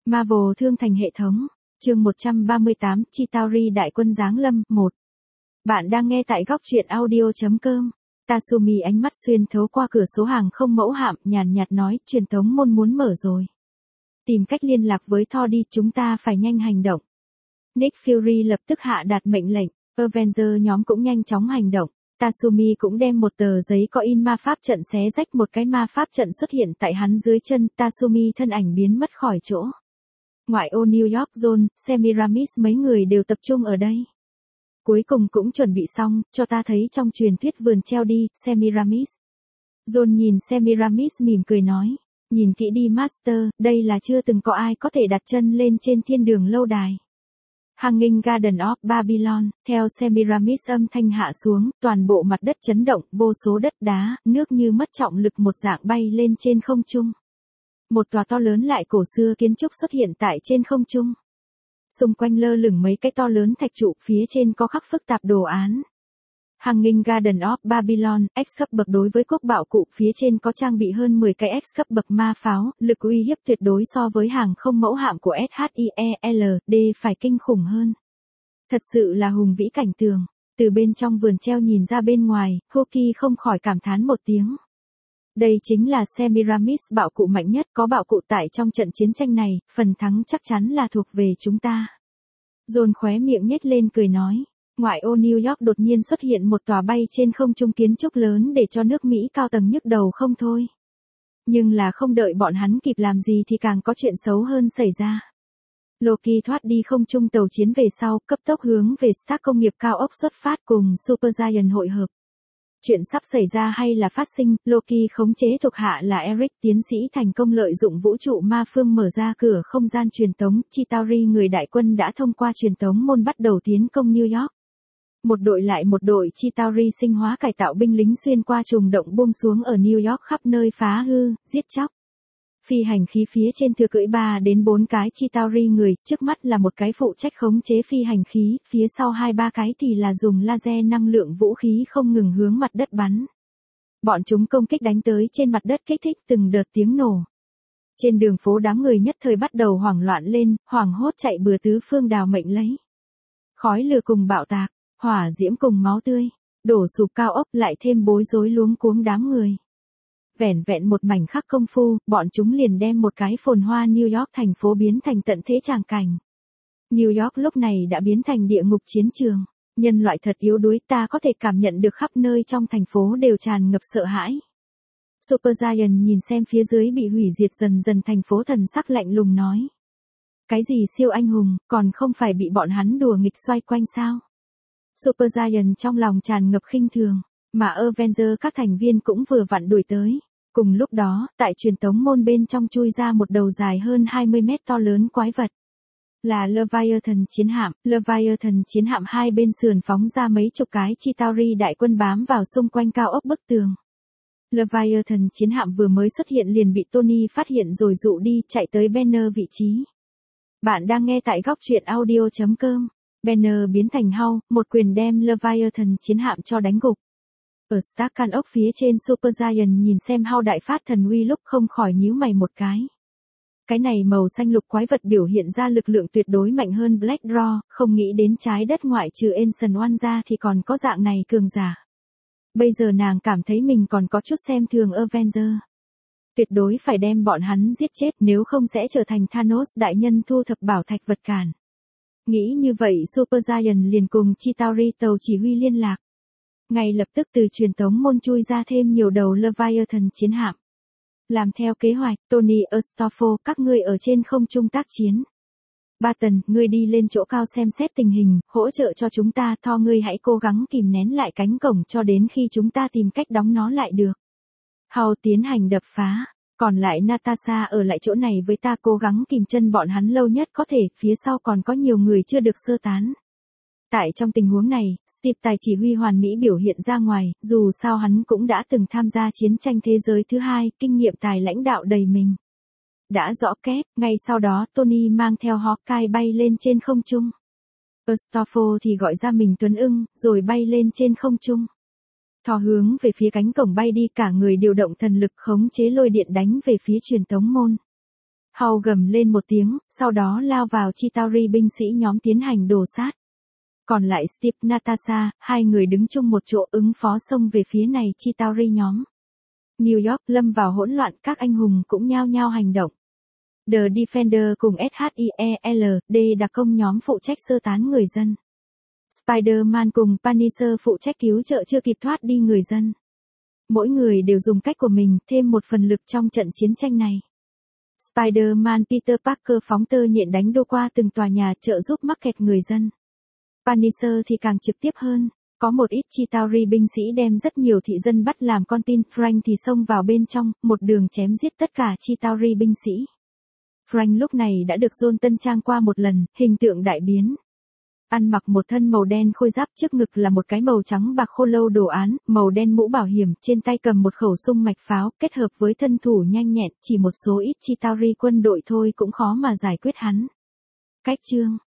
Marvel thương thành hệ thống. Chương 138, Chitauri đại quân giáng lâm 1. Bạn đang nghe tại góc truyện audio.com. Tatsumi ánh mắt xuyên thấu qua cửa số hàng không mẫu hạm, nhàn nhạt nói, truyền tống môn muốn mở rồi. Tìm cách liên lạc với Thor đi, chúng ta phải nhanh hành động. Nick Fury lập tức hạ đạt mệnh lệnh, Avenger nhóm cũng nhanh chóng hành động. Tatsumi cũng đem một tờ giấy có in ma pháp trận xé rách, một cái ma pháp trận xuất hiện tại hắn dưới chân, Tatsumi thân ảnh biến mất khỏi chỗ. Ngoại ô New York, John, Semiramis mấy người đều tập trung ở đây. Cuối cùng cũng chuẩn bị xong, cho ta thấy trong truyền thuyết vườn treo đi, Semiramis. John nhìn Semiramis mỉm cười nói, nhìn kỹ đi Master, đây là chưa từng có ai có thể đặt chân lên trên thiên đường lâu đài. Hanging Garden of Babylon, theo Semiramis âm thanh hạ xuống, toàn bộ mặt đất chấn động, vô số đất đá, nước như mất trọng lực một dạng bay lên trên không trung. Một tòa to lớn lại cổ xưa kiến trúc xuất hiện tại trên không trung. Xung quanh lơ lửng mấy cái to lớn thạch trụ, phía trên có khắc phức tạp đồ án. Hanging Garden of Babylon, X cấp bậc đối với quốc bảo cụ, phía trên có trang bị hơn 10 cái X cấp bậc ma pháo, lực uy hiếp tuyệt đối so với hàng không mẫu hạm của SHIELD phải kinh khủng hơn. Thật sự là hùng vĩ cảnh tường. Từ bên trong vườn treo nhìn ra bên ngoài, Hoki không khỏi cảm thán một tiếng. Đây chính là Semiramis, bạo cụ mạnh nhất, có bạo cụ tại trong trận chiến tranh này, phần thắng chắc chắn là thuộc về chúng ta. John khóe miệng nhếch lên cười nói, ngoại ô New York đột nhiên xuất hiện một tòa bay trên không trung kiến trúc lớn để cho nước Mỹ cao tầng nhức đầu không thôi. Nhưng là không đợi bọn hắn kịp làm gì thì càng có chuyện xấu hơn xảy ra. Loki thoát đi không trung tàu chiến về sau, cấp tốc hướng về Stark công nghiệp cao ốc xuất phát cùng Supergiant hội hợp. Chuyện sắp xảy ra hay là phát sinh, Loki khống chế thuộc hạ là Eric tiến sĩ thành công lợi dụng vũ trụ ma phương mở ra cửa không gian truyền tống, Chitauri người đại quân đã thông qua truyền tống môn bắt đầu tiến công New York. Một đội lại một đội Chitauri sinh hóa cải tạo binh lính xuyên qua trùng động buông xuống ở New York khắp nơi phá hư, giết chóc. Phi hành khí phía trên thừa cưỡi 3 đến 4 cái Chitauri người, trước mắt là một cái phụ trách khống chế phi hành khí, phía sau 2-3 cái thì là dùng laser năng lượng vũ khí không ngừng hướng mặt đất bắn. Bọn chúng công kích đánh tới trên mặt đất kích thích từng đợt tiếng nổ. Trên đường phố đám người nhất thời bắt đầu hoảng loạn lên, hoảng hốt chạy bừa tứ phương đào mệnh lấy. Khói lửa cùng bạo tạc, hỏa diễm cùng máu tươi, đổ sụp cao ốc lại thêm bối rối luống cuống đám người. Vẻn vẹn một mảnh khắc công phu, bọn chúng liền đem một cái phồn hoa New York thành phố biến thành tận thế tràng cảnh. New York lúc này đã biến thành địa ngục chiến trường. Nhân loại thật yếu đuối, ta có thể cảm nhận được khắp nơi trong thành phố đều tràn ngập sợ hãi. Supergiant nhìn xem phía dưới bị hủy diệt dần dần thành phố, thần sắc lạnh lùng nói. Cái gì siêu anh hùng, còn không phải bị bọn hắn đùa nghịch xoay quanh sao? Supergiant trong lòng tràn ngập khinh thường, mà Avenger các thành viên cũng vừa vặn đuổi tới. Cùng lúc đó, tại truyền tống môn bên trong chui ra một đầu dài hơn 20 mét to lớn quái vật. Là Leviathan chiến hạm. Leviathan chiến hạm hai bên sườn phóng ra mấy chục cái Chitauri đại quân bám vào xung quanh cao ốc bức tường. Leviathan chiến hạm vừa mới xuất hiện liền bị Tony phát hiện rồi dụ đi, chạy tới Banner vị trí. Bạn đang nghe tại góc truyện audio.com. Banner biến thành Hulk, một quyền đem Leviathan chiến hạm cho đánh gục. Ở Stark căn ốc phía trên, Supergiant nhìn xem Hulk đại phát thần uy lúc không khỏi nhíu mày một cái. Cái này màu xanh lục quái vật biểu hiện ra lực lượng tuyệt đối mạnh hơn Black Draw, không nghĩ đến trái đất ngoại trừ Ancient One ra thì còn có dạng này cường giả. Bây giờ nàng cảm thấy mình còn có chút xem thường Avenger. Tuyệt đối phải đem bọn hắn giết chết, nếu không sẽ trở thành Thanos đại nhân thu thập bảo thạch vật cản. Nghĩ như vậy, Supergiant liền cùng Chitauri tàu chỉ huy liên lạc. Ngay lập tức từ truyền tống môn chui ra thêm nhiều đầu Leviathan chiến hạm. Làm theo kế hoạch, Tony Astolfo, các ngươi ở trên không trung tác chiến. Barton, ngươi đi lên chỗ cao xem xét tình hình, hỗ trợ cho chúng ta. Thor, ngươi hãy cố gắng kìm nén lại cánh cổng cho đến khi chúng ta tìm cách đóng nó lại được. Hulk tiến hành đập phá. Còn lại Natasha ở lại chỗ này với ta, cố gắng kìm chân bọn hắn lâu nhất có thể, phía sau còn có nhiều người chưa được sơ tán. Tại trong tình huống này, Steve tài chỉ huy hoàn mỹ biểu hiện ra ngoài, dù sao hắn cũng đã từng tham gia chiến tranh thế giới thứ hai, kinh nghiệm tài lãnh đạo đầy mình. Đã rõ kép, ngay sau đó Tony mang theo Hawkeye bay lên trên không trung. Astolfo thì gọi ra mình Tuấn Ưng, rồi bay lên trên không trung. Thor hướng về phía cánh cổng bay đi, cả người điều động thần lực khống chế lôi điện đánh về phía truyền tống môn. Hầu gầm lên một tiếng, sau đó lao vào Chitauri binh sĩ nhóm tiến hành đồ sát. Còn lại Steve, Natasha, hai người đứng chung một chỗ ứng phó xông về phía này Chitauri nhóm. New York lâm vào hỗn loạn, các anh hùng cũng nhao nhao hành động. The Defender cùng SHIELD đặc công nhóm phụ trách sơ tán người dân. Spider-Man cùng Punisher phụ trách cứu trợ chưa kịp thoát đi người dân. Mỗi người đều dùng cách của mình thêm một phần lực trong trận chiến tranh này. Spider-Man Peter Parker phóng tơ nhện đánh đô qua từng tòa nhà trợ giúp mắc kẹt người dân. Punisher thì càng trực tiếp hơn. Có một ít Chitauri binh sĩ đem rất nhiều thị dân bắt làm con tin, Frank thì xông vào bên trong, một đường chém giết tất cả Chitauri binh sĩ. Frank lúc này đã được John tân trang qua một lần, hình tượng đại biến. Ăn mặc một thân màu đen khôi giáp, trước ngực là một cái màu trắng bạc khô lâu đồ án, màu đen mũ bảo hiểm, trên tay cầm một khẩu súng mạch pháo, kết hợp với thân thủ nhanh nhẹn, chỉ một số ít Chitauri quân đội thôi cũng khó mà giải quyết hắn. Cách chương